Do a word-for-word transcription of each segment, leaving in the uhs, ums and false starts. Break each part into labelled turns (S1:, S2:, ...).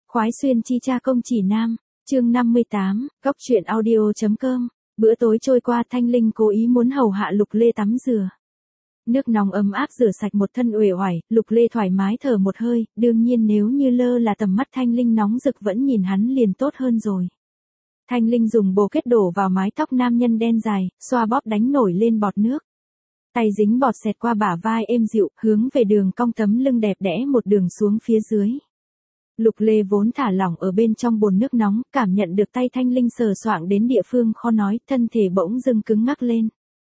S1: Khoái xuyên chi cha công chỉ nam, chương năm mươi tám, góc truyện audio.com. Bữa tối trôi qua, Thanh Linh cố ý muốn hầu hạ Lục Lê tắm rửa. Nước nóng ấm áp rửa sạch một thân uể oải, Lục Lê thoải mái thở một hơi, đương nhiên nếu như lơ là tầm mắt Thanh Linh nóng rực vẫn nhìn hắn liền tốt hơn rồi. Thanh Linh dùng bồ kết đổ vào mái tóc nam nhân đen dài, xoa bóp đánh nổi lên bọt nước. Tay dính bọt xẹt qua bả vai êm dịu, hướng về đường cong tấm lưng đẹp đẽ một đường xuống phía dưới. Lục Lê vốn thả lỏng ở bên trong bồn nước nóng, cảm nhận được tay Thanh Linh sờ soạng đến địa phương khó nói, thân thể bỗng dưng cứng ngắc lên.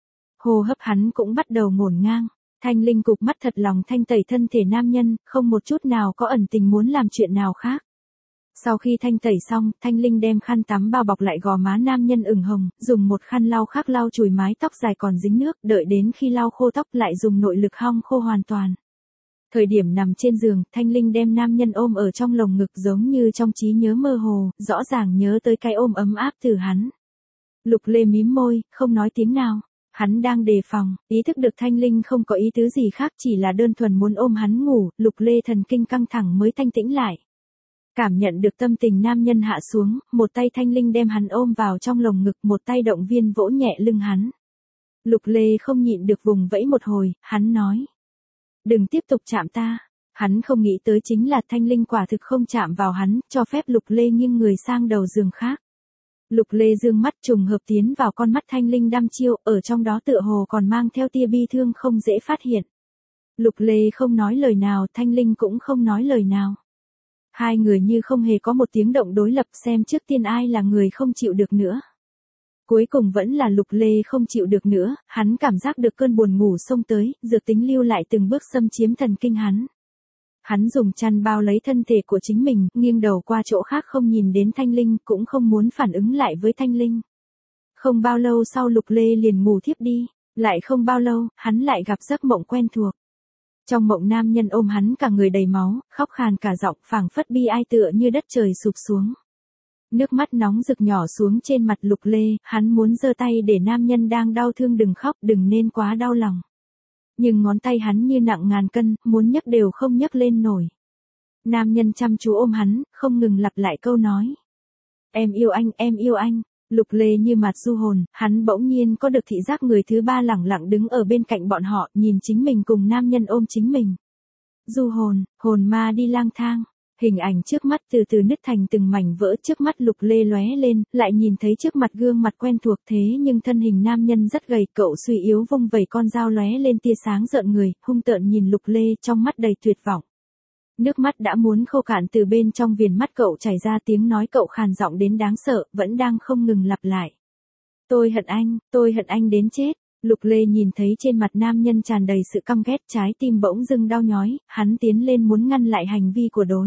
S1: Hô hấp hắn cũng bắt đầu ngổn ngang. Thanh Linh cụp mắt thật lòng thanh tẩy thân thể nam nhân, không một chút nào có ẩn tình muốn làm chuyện nào khác. Sau khi thanh tẩy xong, Thanh Linh đem khăn tắm bao bọc lại gò má nam nhân ửng hồng, dùng một khăn lau khác lau chùi mái tóc dài còn dính nước, đợi đến khi lau khô tóc lại dùng nội lực hong khô hoàn toàn. Thời điểm nằm trên giường, Thanh Linh đem nam nhân ôm ở trong lồng ngực giống như trong trí nhớ mơ hồ, rõ ràng nhớ tới cái ôm ấm áp từ hắn. Lục Lê mím môi, không nói tiếng nào. Hắn đang đề phòng, ý thức được Thanh Linh không có ý tứ gì khác, chỉ là đơn thuần muốn ôm hắn ngủ, Lục Lê thần kinh căng thẳng mới thanh tĩnh lại. Cảm nhận được tâm tình nam nhân hạ xuống, một tay Thanh Linh đem hắn ôm vào trong lồng ngực, một tay động viên vỗ nhẹ lưng hắn. Lục Lê không nhịn được vùng vẫy một hồi, hắn nói. Đừng tiếp tục chạm ta. Hắn không nghĩ tới chính là Thanh Linh quả thực không chạm vào hắn, cho phép Lục Lê nghiêng người sang đầu giường khác. Lục Lê dương mắt trùng hợp tiến vào con mắt Thanh Linh đăm chiêu, ở trong đó tựa hồ còn mang theo tia bi thương không dễ phát hiện. Lục Lê không nói lời nào, Thanh Linh cũng không nói lời nào. Hai người như không hề có một tiếng động đối lập, xem trước tiên ai là người không chịu được nữa. Cuối cùng vẫn là Lục Lê không chịu được nữa, hắn cảm giác được cơn buồn ngủ xông tới, dược tính lưu lại từng bước xâm chiếm thần kinh hắn. Hắn dùng chăn bao lấy thân thể của chính mình, nghiêng đầu qua chỗ khác không nhìn đến Thanh Linh, cũng không muốn phản ứng lại với Thanh Linh. Không bao lâu sau Lục Lê liền ngủ thiếp đi, lại không bao lâu, hắn lại gặp giấc mộng quen thuộc. Trong mộng nam nhân ôm hắn cả người đầy máu, khóc khàn cả giọng, phảng phất bi ai tựa như đất trời sụp xuống. Nước mắt nóng rực nhỏ xuống trên mặt Lục Lê, hắn muốn giơ tay để nam nhân đang đau thương đừng khóc, đừng nên quá đau lòng. Nhưng ngón tay hắn như nặng ngàn cân, muốn nhấc đều không nhấc lên nổi. Nam nhân chăm chú ôm hắn, không ngừng lặp lại câu nói. Em yêu anh, em yêu anh. Lục Lê như mặt du hồn, hắn bỗng nhiên có được thị giác người thứ ba lẳng lặng đứng ở bên cạnh bọn họ, nhìn chính mình cùng nam nhân ôm chính mình. Du hồn, hồn ma đi lang thang. Hình ảnh trước mắt từ từ nứt thành từng mảnh vỡ, trước mắt Lục Lê lóe lên, lại nhìn thấy trước mặt gương mặt quen thuộc thế nhưng thân hình nam nhân rất gầy, cậu suy yếu vung vẩy con dao lóe lên tia sáng rợn người, hung tợn nhìn Lục Lê trong mắt đầy tuyệt vọng. Nước mắt đã muốn khô cạn từ bên trong viền mắt cậu chảy ra, tiếng nói cậu khàn giọng đến đáng sợ, vẫn đang không ngừng lặp lại. Tôi hận anh, tôi hận anh đến chết. Lục Lê nhìn thấy trên mặt nam nhân tràn đầy sự căm ghét, trái tim bỗng dưng đau nhói, hắn tiến lên muốn ngăn lại hành vi của đối.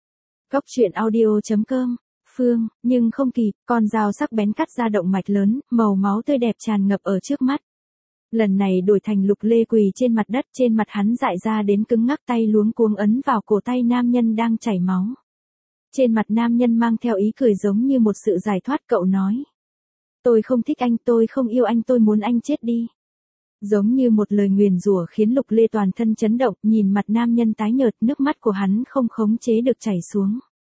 S1: Góc truyện audio.com, Phương, nhưng không kịp, con dao sắc bén cắt ra động mạch lớn, màu máu tươi đẹp tràn ngập ở trước mắt. Lần này đổi thành Lục Lê quỳ trên mặt đất, trên mặt hắn dại ra đến cứng ngắc, tay luống cuống ấn vào cổ tay nam nhân đang chảy máu. Trên mặt nam nhân mang theo ý cười giống như một sự giải thoát, cậu nói. Tôi không thích anh, tôi không yêu anh, tôi muốn anh chết đi. Giống như một lời nguyền rủa khiến Lục Lê toàn thân chấn động, nhìn mặt nam nhân tái nhợt, nước mắt của hắn không khống chế được chảy xuống.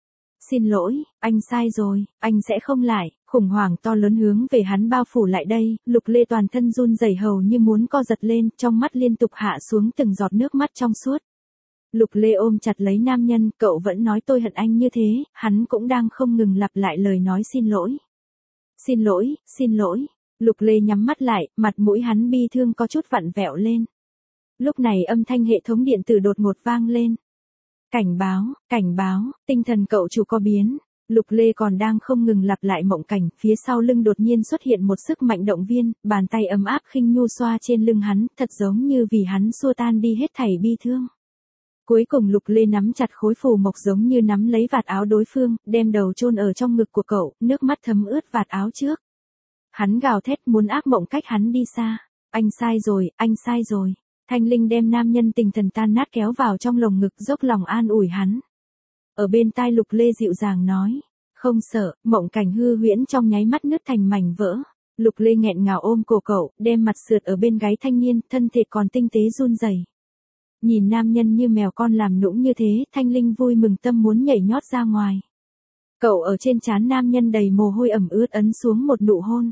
S1: Xin lỗi, anh sai rồi, anh sẽ không lại. Khủng hoảng to lớn hướng về hắn bao phủ lại đây, Lục Lê toàn thân run rẩy hầu như muốn co giật lên, trong mắt liên tục hạ xuống từng giọt nước mắt trong suốt. Lục Lê ôm chặt lấy nam nhân, cậu vẫn nói tôi hận anh như thế, hắn cũng đang không ngừng lặp lại lời nói xin lỗi. Xin lỗi, xin lỗi. Lục Lê nhắm mắt lại, mặt mũi hắn bi thương có chút vặn vẹo lên. Lúc này âm thanh hệ thống điện tử đột ngột vang lên. Cảnh báo, cảnh báo, tinh thần cậu chủ có biến. Lục Lê còn đang không ngừng lặp lại mộng cảnh, phía sau lưng đột nhiên xuất hiện một sức mạnh động viên, bàn tay ấm áp khinh nhu xoa trên lưng hắn, thật giống như vì hắn xua tan đi hết thảy bi thương. Cuối cùng Lục Lê nắm chặt khối phù mộc giống như nắm lấy vạt áo đối phương, đem đầu chôn ở trong ngực của cậu, nước mắt thấm ướt vạt áo trước. Hắn gào thét muốn ác mộng cách hắn đi xa. Anh sai rồi, anh sai rồi. Thanh Linh đem nam nhân tình thần tan nát kéo vào trong lồng ngực, dốc lòng an ủi hắn. Ở bên tai Lục Lê dịu dàng nói. Không sợ, mộng cảnh hư huyễn trong nháy mắt nứt thành mảnh vỡ. Lục Lê nghẹn ngào ôm cổ cậu, đem mặt sượt ở bên gáy thanh niên, thân thể còn tinh tế run rẩy. Nhìn nam nhân như mèo con làm nũng như thế, Thanh Linh vui mừng tâm muốn nhảy nhót ra ngoài. Cậu ở trên trán nam nhân đầy mồ hôi ẩm ướt ấn xuống một nụ hôn.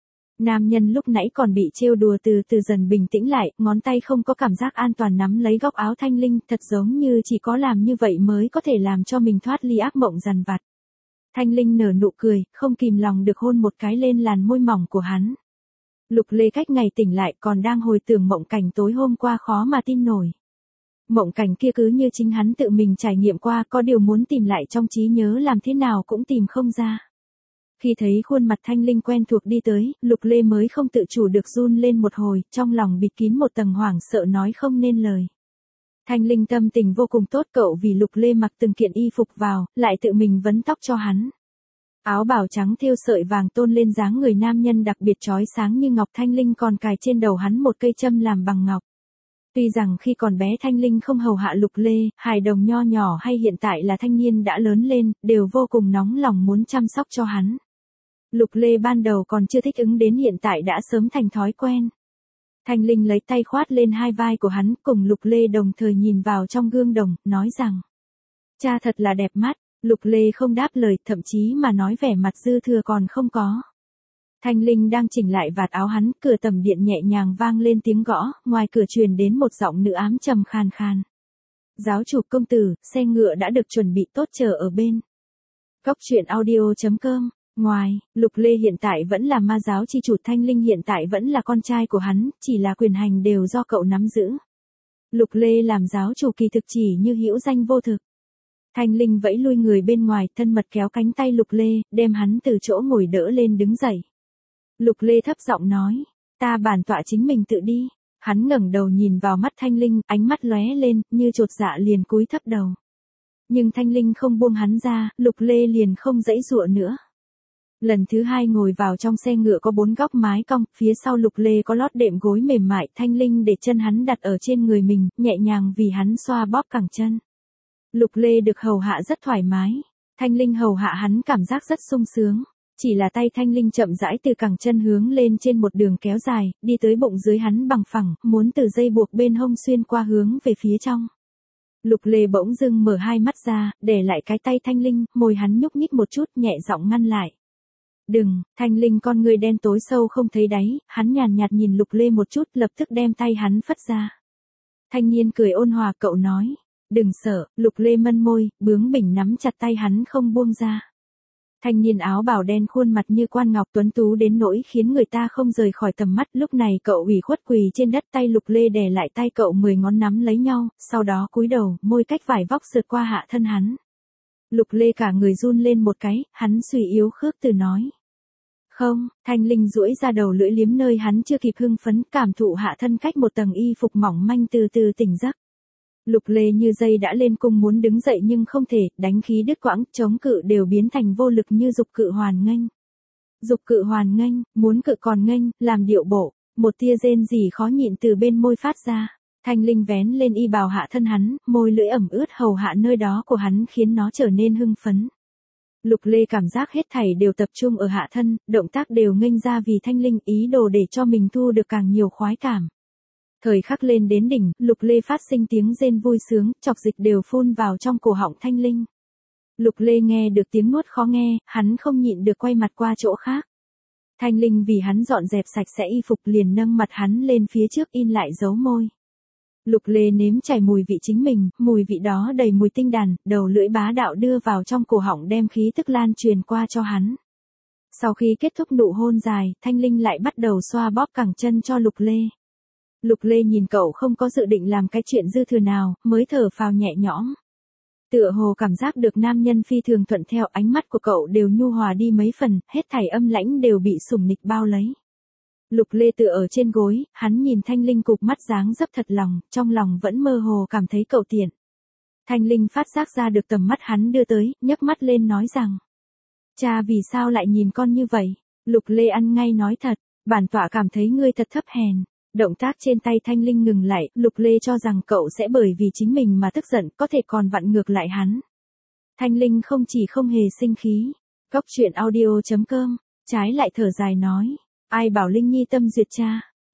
S1: Nam nhân lúc nãy còn bị trêu đùa từ từ dần bình tĩnh lại, ngón tay không có cảm giác an toàn nắm lấy góc áo Thanh Linh, thật giống như chỉ có làm như vậy mới có thể làm cho mình thoát ly ác mộng dằn vặt. Thanh Linh nở nụ cười, không kìm lòng được hôn một cái lên làn môi mỏng của hắn. Lục Lê cách ngày tỉnh lại còn đang hồi tưởng mộng cảnh tối hôm qua khó mà tin nổi. Mộng cảnh kia cứ như chính hắn tự mình trải nghiệm qua, có điều muốn tìm lại trong trí nhớ làm thế nào cũng tìm không ra. Khi thấy khuôn mặt Thanh Linh quen thuộc đi tới, Lục Lê mới không tự chủ được run lên một hồi, trong lòng bịt kín một tầng hoảng sợ nói không nên lời. Thanh Linh tâm tình vô cùng tốt, cậu vì Lục Lê mặc từng kiện y phục vào, lại tự mình vấn tóc cho hắn. Áo bào trắng thêu sợi vàng tôn lên dáng người nam nhân đặc biệt chói sáng như ngọc. Thanh Linh còn cài trên đầu hắn một cây châm làm bằng ngọc. Tuy rằng khi còn bé Thanh Linh không hầu hạ Lục Lê, hài đồng nho nhỏ hay hiện tại là thanh niên đã lớn lên, đều vô cùng nóng lòng muốn chăm sóc cho hắn. Lục Lê ban đầu còn chưa thích ứng đến hiện tại đã sớm thành thói quen. Thanh Linh lấy tay khoát lên hai vai của hắn, cùng Lục Lê đồng thời nhìn vào trong gương đồng, nói rằng: cha thật là đẹp mắt. Lục Lê không đáp lời, thậm chí mà nói vẻ mặt dư thừa còn không có. Thanh Linh đang chỉnh lại vạt áo hắn, cửa tầm điện nhẹ nhàng vang lên tiếng gõ, ngoài cửa truyền đến một giọng nữ ám trầm khàn khàn. Giáo chủ công tử, xe ngựa đã được chuẩn bị tốt chờ ở bên. Cóc truyện audio chấm com. Ngoài, Lục Lê hiện tại vẫn là ma giáo chi chủ, Thanh Linh hiện tại vẫn là con trai của hắn, chỉ là quyền hành đều do cậu nắm giữ. Lục Lê làm giáo chủ kỳ thực chỉ như hữu danh vô thực. Thanh Linh vẫy lui người bên ngoài, thân mật kéo cánh tay Lục Lê, đem hắn từ chỗ ngồi đỡ lên đứng dậy. Lục Lê thấp giọng nói: ta bản tọa chính mình tự đi. Hắn ngẩng đầu nhìn vào mắt Thanh Linh, ánh mắt lóe lên, như chột dạ liền cúi thấp đầu. Nhưng Thanh Linh không buông hắn ra, Lục Lê liền không giãy giụa nữa. Lần thứ hai ngồi vào trong xe ngựa có bốn góc mái cong, phía sau Lục Lê có lót đệm gối mềm mại, Thanh Linh để chân hắn đặt ở trên người mình, nhẹ nhàng vì hắn xoa bóp cẳng chân. Lục Lê được hầu hạ rất thoải mái, Thanh Linh hầu hạ hắn cảm giác rất sung sướng. Chỉ là tay Thanh Linh chậm rãi từ cẳng chân hướng lên trên một đường kéo dài, đi tới bụng dưới hắn bằng phẳng, muốn từ dây buộc bên hông xuyên qua hướng về phía trong. Lục Lê bỗng dưng mở hai mắt ra, để lại cái tay Thanh Linh, môi hắn nhúc nhích một chút, nhẹ giọng ngăn lại. Đừng. Thanh Linh con người đen tối sâu không thấy đáy, hắn nhàn nhạt nhìn Lục Lê một chút, lập tức đem tay hắn phất ra. Thanh niên cười ôn hòa, cậu nói: đừng sợ. Lục Lê mân môi, bướng bỉnh nắm chặt tay hắn không buông ra. Thanh niên áo bào đen khuôn mặt như quan ngọc tuấn tú đến nỗi khiến người ta không rời khỏi tầm mắt. Lúc này cậu ủy khuất quỳ trên đất, tay Lục Lê đè lại tay cậu, mười ngón nắm lấy nhau, sau đó cúi đầu, môi cách vải vóc sượt qua hạ thân hắn. Lục Lê cả người run lên một cái, hắn suy yếu khước từ nói: không. Thanh Linh duỗi ra đầu lưỡi liếm nơi hắn chưa kịp hưng phấn, cảm thụ hạ thân cách một tầng y phục mỏng manh từ từ tỉnh giấc. Lục Lê như dây đã lên cung muốn đứng dậy nhưng không thể, đánh khí đứt quãng, chống cự đều biến thành vô lực như dục cự hoàn nghênh. Dục cự hoàn nghênh, muốn cự còn nghênh, làm điệu bộ, một tia rên rỉ khó nhịn từ bên môi phát ra. Thanh Linh vén lên y bào hạ thân hắn, môi lưỡi ẩm ướt hầu hạ nơi đó của hắn khiến nó trở nên hưng phấn. Lục Lê cảm giác hết thảy đều tập trung ở hạ thân, động tác đều nghênh ra vì Thanh Linh, ý đồ để cho mình thu được càng nhiều khoái cảm. Thời khắc lên đến đỉnh, Lục Lê phát sinh tiếng rên vui sướng, chọc dịch đều phun vào trong cổ họng Thanh Linh. Lục Lê nghe được tiếng nuốt khó nghe, hắn không nhịn được quay mặt qua chỗ khác. Thanh Linh vì hắn dọn dẹp sạch sẽ y phục liền nâng mặt hắn lên phía trước in lại dấu môi. Lục Lê nếm trải mùi vị chính mình, mùi vị đó đầy mùi tinh đàn, đầu lưỡi bá đạo đưa vào trong cổ họng đem khí tức lan truyền qua cho hắn. Sau khi kết thúc nụ hôn dài, Thanh Linh lại bắt đầu xoa bóp cẳng chân cho Lục Lê. Lục Lê nhìn cậu không có dự định làm cái chuyện dư thừa nào, mới thở phào nhẹ nhõm. Tựa hồ cảm giác được nam nhân phi thường thuận theo, ánh mắt của cậu đều nhu hòa đi mấy phần, hết thảy âm lãnh đều bị sủng nịch bao lấy. Lục Lê tựa ở trên gối, hắn nhìn Thanh Linh cụp mắt dáng dấp thật lòng, trong lòng vẫn mơ hồ cảm thấy cậu tiện. Thanh Linh phát giác ra được tầm mắt hắn đưa tới, nhấc mắt lên nói rằng: cha vì sao lại nhìn con như vậy? Lục Lê ăn ngay nói thật, bản tọa cảm thấy ngươi thật thấp hèn. Động tác trên tay Thanh Linh ngừng lại, Lục Lê cho rằng cậu sẽ bởi vì chính mình mà tức giận, có thể còn vặn ngược lại hắn. Thanh Linh không chỉ không hề sinh khí. Cóc truyện audio chấm com, trái lại thở dài nói: ai bảo Linh Nhi tâm duyệt cha.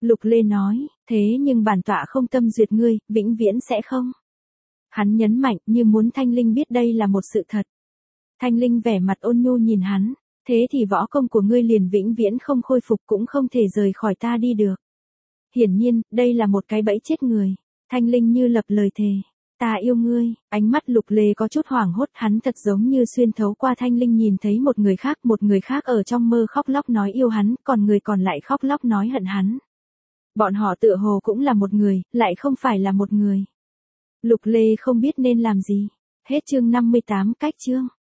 S1: Lục Lê nói, thế nhưng bản tọa không tâm duyệt ngươi, vĩnh viễn sẽ không. Hắn nhấn mạnh như muốn Thanh Linh biết đây là một sự thật. Thanh Linh vẻ mặt ôn nhu nhìn hắn, thế thì võ công của ngươi liền vĩnh viễn không khôi phục cũng không thể rời khỏi ta đi được. Hiển nhiên, đây là một cái bẫy chết người. Thanh Linh như lập lời thề. Ta yêu ngươi, ánh mắt Lục Lê có chút hoảng hốt, hắn thật giống như xuyên thấu qua Thanh Linh nhìn thấy một người khác, một người khác ở trong mơ khóc lóc nói yêu hắn, còn người còn lại khóc lóc nói hận hắn. Bọn họ tựa hồ cũng là một người, lại không phải là một người. Lục Lê không biết nên làm gì. Hết chương năm mươi tám, cách chương.